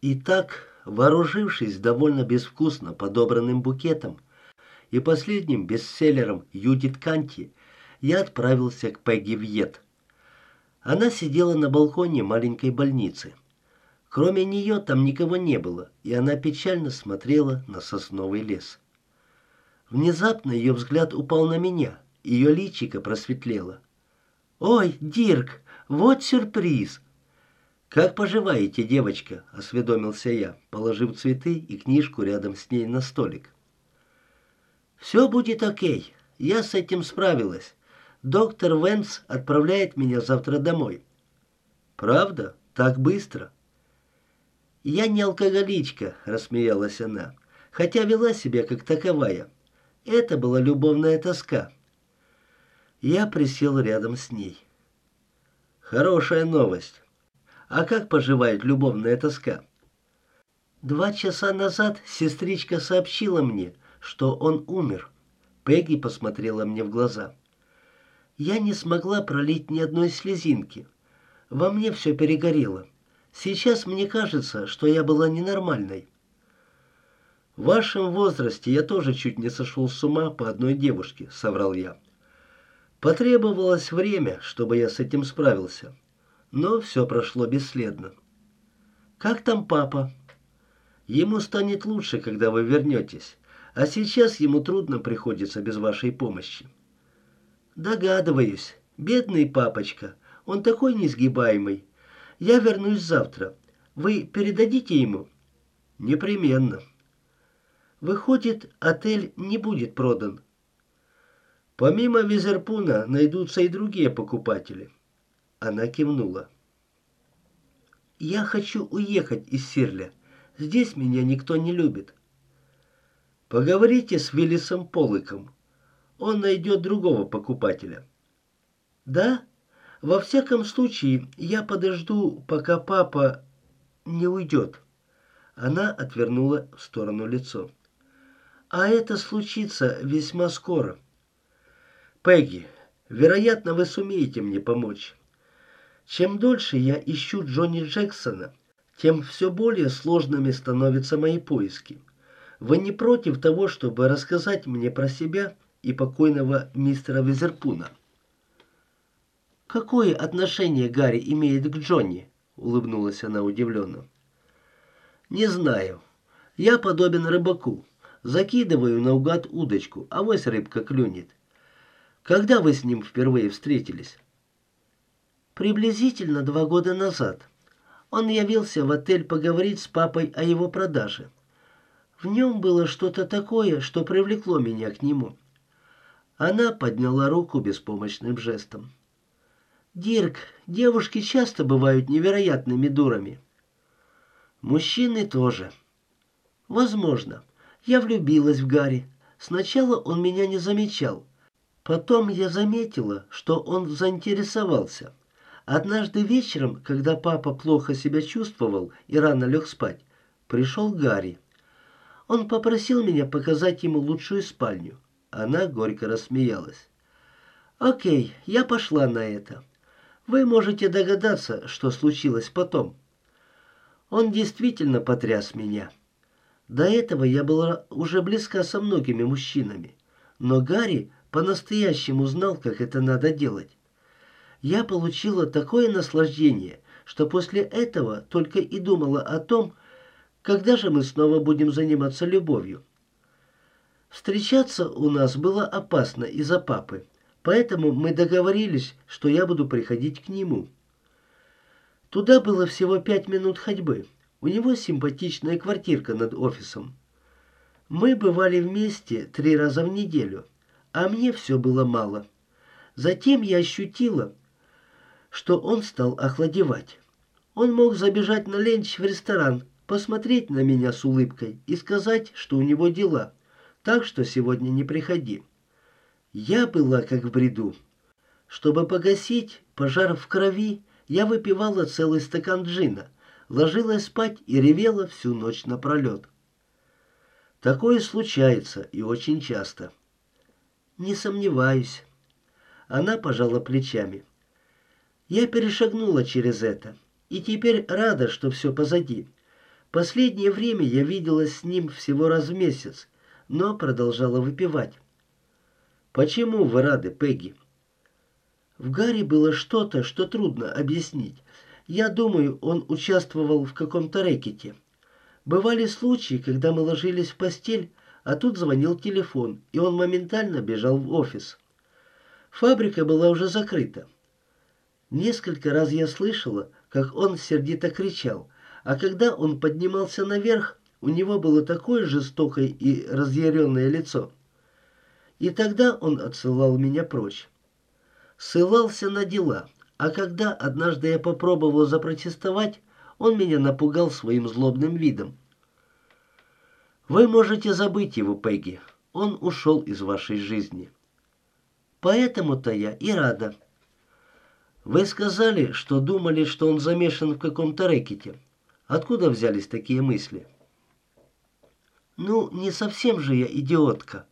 Итак, вооружившись довольно безвкусно подобранным букетом и последним бестселлером Юдит Канти, я отправился к Пегги в Йет. Она сидела на балконе маленькой больницы. Кроме нее там никого не было, и она печально смотрела на сосновый лес. Внезапно ее взгляд упал на меня, ее личико просветлело. «Ой, Дирк, вот сюрприз!» «Как поживаете, девочка?» – осведомился я, положив цветы и книжку рядом с ней на столик. «Все будет окей. Я с этим справилась. Доктор Венс отправляет меня завтра домой». «Правда? Так быстро?» «Я не алкоголичка», – рассмеялась она, хотя вела себя как таковая. Это была любовная тоска. Я присел рядом с ней. «Хорошая новость. А как поживает любовная тоска?» 2 часа назад сестричка сообщила мне, что он умер. Пегги посмотрела мне в глаза. Я не смогла пролить ни одной слезинки. Во мне все перегорело. Сейчас мне кажется, что я была ненормальной. «В вашем возрасте я тоже чуть не сошел с ума по одной девушке», — соврал я. Потребовалось время, чтобы я с этим справился. Но все прошло бесследно. «Как там папа?» «Ему станет лучше, когда вы вернетесь. А сейчас ему трудно приходится без вашей помощи». «Догадываюсь. Бедный папочка. Он такой несгибаемый. Я вернусь завтра. Вы передадите ему?» «Непременно». «Выходит, отель не будет продан?» «Помимо Визерпуна найдутся и другие покупатели». Она кивнула. «Я хочу уехать из Сирля. Здесь меня никто не любит». «Поговорите с Виллисом Поллоком. Он найдет другого покупателя». «Да? Во всяком случае, я подожду, пока папа не уйдет». Она отвернула в сторону лицо. «А это случится весьма скоро». «Пегги, вероятно, вы сумеете мне помочь. Чем дольше я ищу Джонни Джексона, тем все более сложными становятся мои поиски. Вы не против того, чтобы рассказать мне про себя и покойного мистера Визерпуна?» «Какое отношение Гарри имеет к Джонни?» — улыбнулась она удивленно. «Не знаю. Я подобен рыбаку. Закидываю наугад удочку, авось рыбка клюнет. Когда вы с ним впервые встретились?» «Приблизительно 2 года назад. Он явился в отель поговорить с папой о его продаже. В нем было что-то такое, что привлекло меня к нему». Она подняла руку беспомощным жестом. «Дирк, девушки часто бывают невероятными дурами». «Мужчины тоже». «Возможно. Я влюбилась в Гарри. Сначала он меня не замечал. Потом я заметила, что он заинтересовался. Однажды вечером, когда папа плохо себя чувствовал и рано лег спать, пришел Гарри. Он попросил меня показать ему лучшую спальню». Она горько рассмеялась. «Окей, я пошла на это. Вы можете догадаться, что случилось потом. Он действительно потряс меня. До этого я была уже близка со многими мужчинами, но Гарри по-настоящему знал, как это надо делать. Я получила такое наслаждение, что после этого только и думала о том, когда же мы снова будем заниматься любовью. Встречаться у нас было опасно из-за папы, поэтому мы договорились, что я буду приходить к нему. Туда было всего 5 минут ходьбы. У него симпатичная квартирка над офисом. Мы бывали вместе 3 раза в неделю, а мне все было мало. Затем я ощутила, что он стал охладевать. Он мог забежать на ленч в ресторан, посмотреть на меня с улыбкой и сказать, что у него дела, так что сегодня не приходи. Я была как в бреду. Чтобы погасить пожар в крови, я выпивала целый стакан джина, ложилась спать и ревела всю ночь напролет. Такое случается и очень часто. Не сомневаюсь. Она пожала плечами. Я перешагнула через это, и теперь рада, что все позади. Последнее время я виделась с ним всего раз в месяц, но продолжала выпивать. Почему вы рады, Пегги? В Гарри было что-то, что трудно объяснить. Я думаю, он участвовал в каком-то рэкете. Бывали случаи, когда мы ложились в постель, а тут звонил телефон, и он моментально бежал в офис. Фабрика была уже закрыта. Несколько раз я слышала, как он сердито кричал, а когда он поднимался наверх, у него было такое жестокое и разъяренное лицо. И тогда он отсылал меня прочь. Ссылался на дела, а когда однажды я попробовала запротестовать, он меня напугал своим злобным видом. Вы можете забыть его, Пегги. Он ушел из вашей жизни. Поэтому-то я и рада. Вы сказали, что думали, что он замешан в каком-то рэкете. Откуда взялись такие мысли? Ну, не совсем же я идиотка.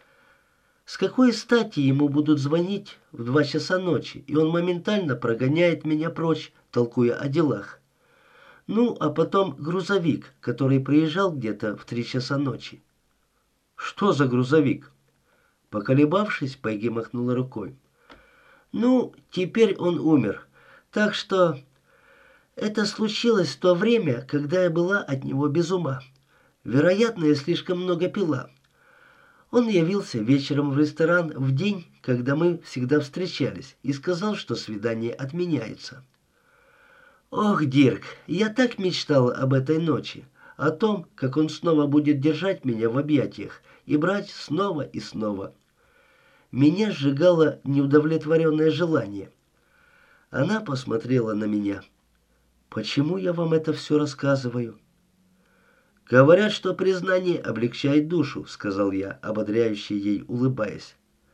С какой стати ему будут звонить в 2 часа ночи, и он моментально прогоняет меня прочь, толкуя о делах? Ну, а потом грузовик, который приезжал где-то в 3 часа ночи. Что за грузовик? Поколебавшись, Пегги махнула рукой. Ну, теперь он умер. Так что это случилось в то время, когда я была от него без ума. Вероятно, я слишком много пила. Он явился вечером в ресторан в день, когда мы всегда встречались, и сказал, что свидание отменяется. Ох, Дирк, я так мечтала об этой ночи, о том, как он снова будет держать меня в объятиях и брать снова и снова. Меня сжигало неудовлетворенное желание. Она посмотрела на меня. «Почему я вам это все рассказываю?» «Говорят, что признание облегчает душу», — сказал я, ободряюще ей улыбаясь.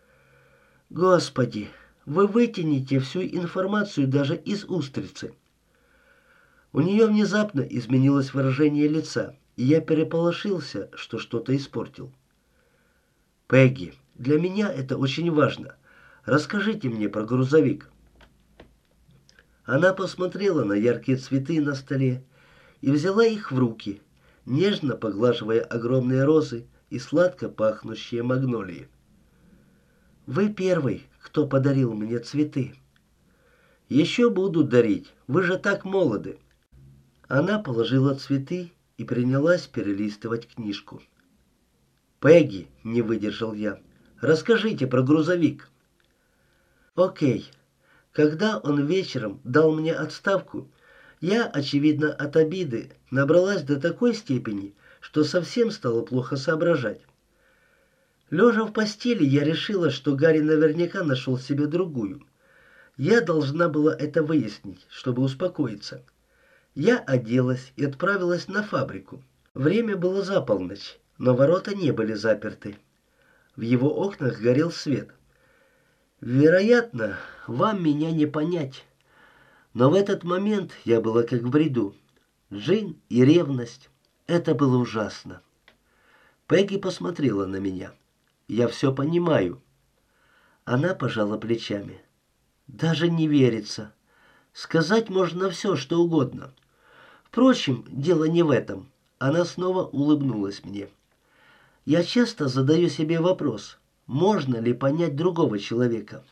«Господи, вы вытянете всю информацию даже из устрицы». У нее внезапно изменилось выражение лица, и я переполошился, что что-то испортил. «Пегги, для меня это очень важно. Расскажите мне про грузовик». Она посмотрела на яркие цветы на столе и взяла их в руки, нежно поглаживая огромные розы и сладко пахнущие магнолии. «Вы первый, кто подарил мне цветы. Еще будут дарить, вы же так молоды». Она положила цветы и принялась перелистывать книжку. «Пегги», — не выдержал я, — «расскажите про грузовик». «Окей». Когда он вечером дал мне отставку, я, очевидно, от обиды набралась до такой степени, что совсем стало плохо соображать. Лежа в постели, я решила, что Гарри наверняка нашел себе другую. Я должна была это выяснить, чтобы успокоиться. Я оделась и отправилась на фабрику. Время было за полночь, но ворота не были заперты. В его окнах горел свет. Вероятно, вам меня не понять, но в этот момент я была как в бреду. Джин и ревность. Это было ужасно. Пегги посмотрела на меня. Я все понимаю. Она пожала плечами. Даже не верится. Сказать можно все, что угодно. Впрочем, дело не в этом. Она снова улыбнулась мне. Я часто задаю себе вопрос, можно ли понять другого человека.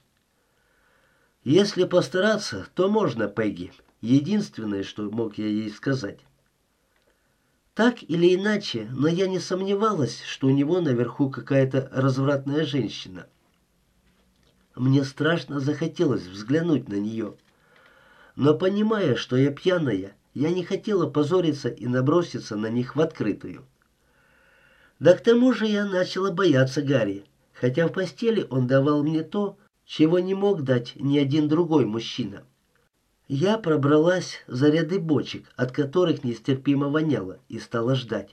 Если постараться, то можно, Пегги. Единственное, что мог я ей сказать. Так или иначе, но я не сомневалась, что у него наверху какая-то развратная женщина. Мне страшно захотелось взглянуть на нее. Но понимая, что я пьяная, я не хотела позориться и наброситься на них в открытую. Да к тому же я начала бояться Гарри, хотя в постели он давал мне то, чего не мог дать ни один другой мужчина. Я пробралась за ряды бочек, от которых нестерпимо воняло, и стала ждать.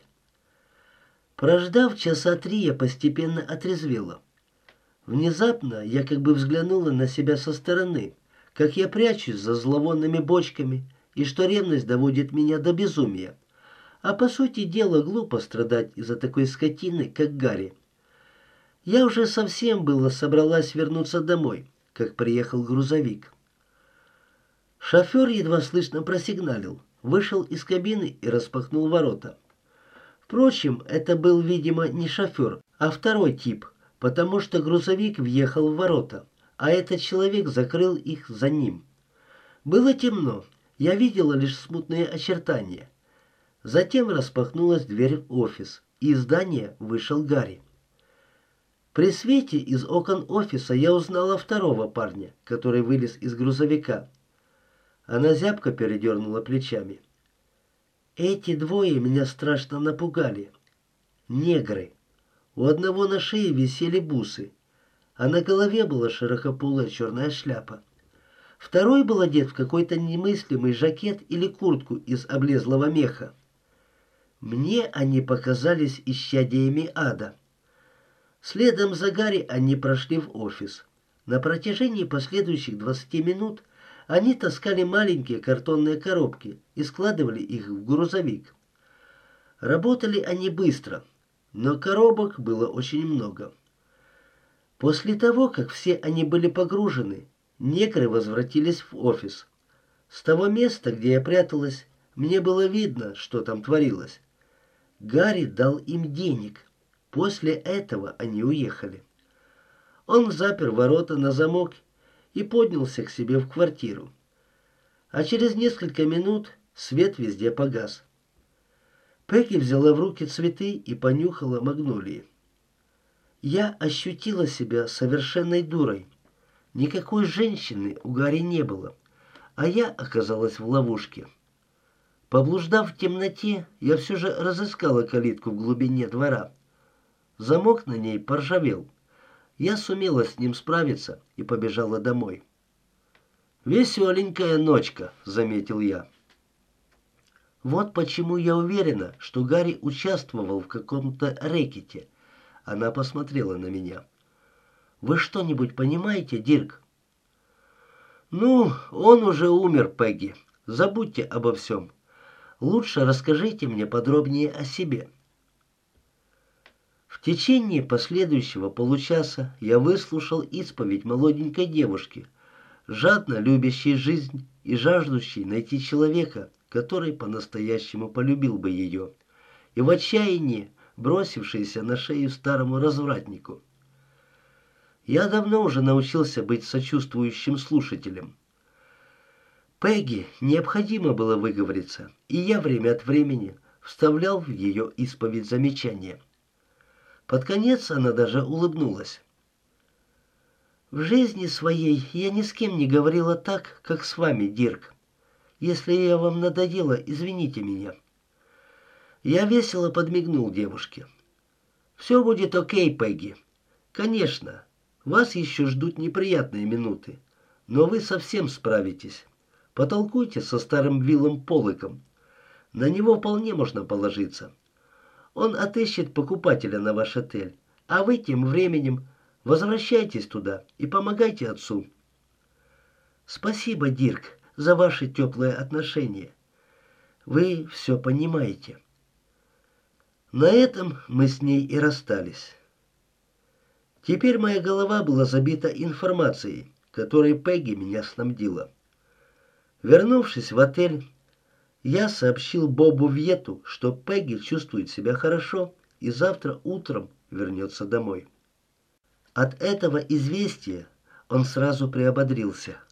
Прождав часа 3, я постепенно отрезвела. Внезапно я как бы взглянула на себя со стороны, как я прячусь за зловонными бочками, и что ревность доводит меня до безумия. А по сути дела глупо страдать из-за такой скотины, как Гарри. Я уже совсем было собралась вернуться домой, как приехал грузовик. Шофер едва слышно просигналил. вышел из кабины и распахнул ворота. Впрочем, это был, видимо, не шофер, а второй тип, потому что грузовик въехал в ворота, а этот человек закрыл их за ним. Было темно, я видела лишь смутные очертания. Затем распахнулась дверь в офис, и из здания вышел Гарри. При свете из окон офиса я узнала второго парня, который вылез из грузовика. Она зябко передернула плечами. Эти двое меня страшно напугали. Негры. У одного на шее висели бусы, а на голове была широкополая черная шляпа. Второй был одет в какой-то немыслимый жакет или куртку из облезлого меха. Мне они показались исчадиями ада. Следом за Гарри они прошли в офис. На протяжении последующих 20 минут они таскали маленькие картонные коробки и складывали их в грузовик. Работали они быстро, но коробок было очень много. После того, как все они были погружены, негры возвратились в офис. С того места, где я пряталась, мне было видно, что там творилось. Гарри дал им денег. После этого они уехали. Он запер ворота на замок и поднялся к себе в квартиру. А через несколько минут свет везде погас. Пегги взяла в руки цветы и понюхала магнолии. Я ощутила себя совершенной дурой. Никакой женщины у Гарри не было, а я оказалась в ловушке. Поблуждав в темноте, я все же разыскала калитку в глубине двора. Замок на ней поржавел. Я сумела с ним справиться и побежала домой. «Веселенькая ночка», — заметил я. Вот почему я уверена, что Гарри участвовал в каком-то рэкете. Она посмотрела на меня. «Вы что-нибудь понимаете, Дирк?» «Ну, он уже умер, Пегги. Забудьте обо всем. Лучше расскажите мне подробнее о себе». В течение последующего получаса я выслушал исповедь молоденькой девушки, жадно любящей жизнь и жаждущей найти человека, который по-настоящему полюбил бы ее, и в отчаянии бросившейся на шею старому развратнику. Я давно уже научился быть сочувствующим слушателем. Пегги необходимо было выговориться, и я время от времени вставлял в ее исповедь замечания. Под конец она даже улыбнулась. «В жизни своей я ни с кем не говорила так, как с вами, Дирк. Если я вам надоела, извините меня». Я весело подмигнул девушке. «Все будет окей, Пегги. Конечно, вас еще ждут неприятные минуты, но вы совсем справитесь. Потолкуйте со старым Виллом Поллоком. На него вполне можно положиться. Он отыщет покупателя на ваш отель, а вы тем временем возвращайтесь туда и помогайте отцу». «Спасибо, Дирк, за ваши теплые отношения. Вы все понимаете». На этом мы с ней и расстались. Теперь моя голова была забита информацией, которой Пегги меня снабдила. Вернувшись в отель, я сообщил Бобу Вьету, что Пегги чувствует себя хорошо и завтра утром вернется домой. От этого известия он сразу приободрился.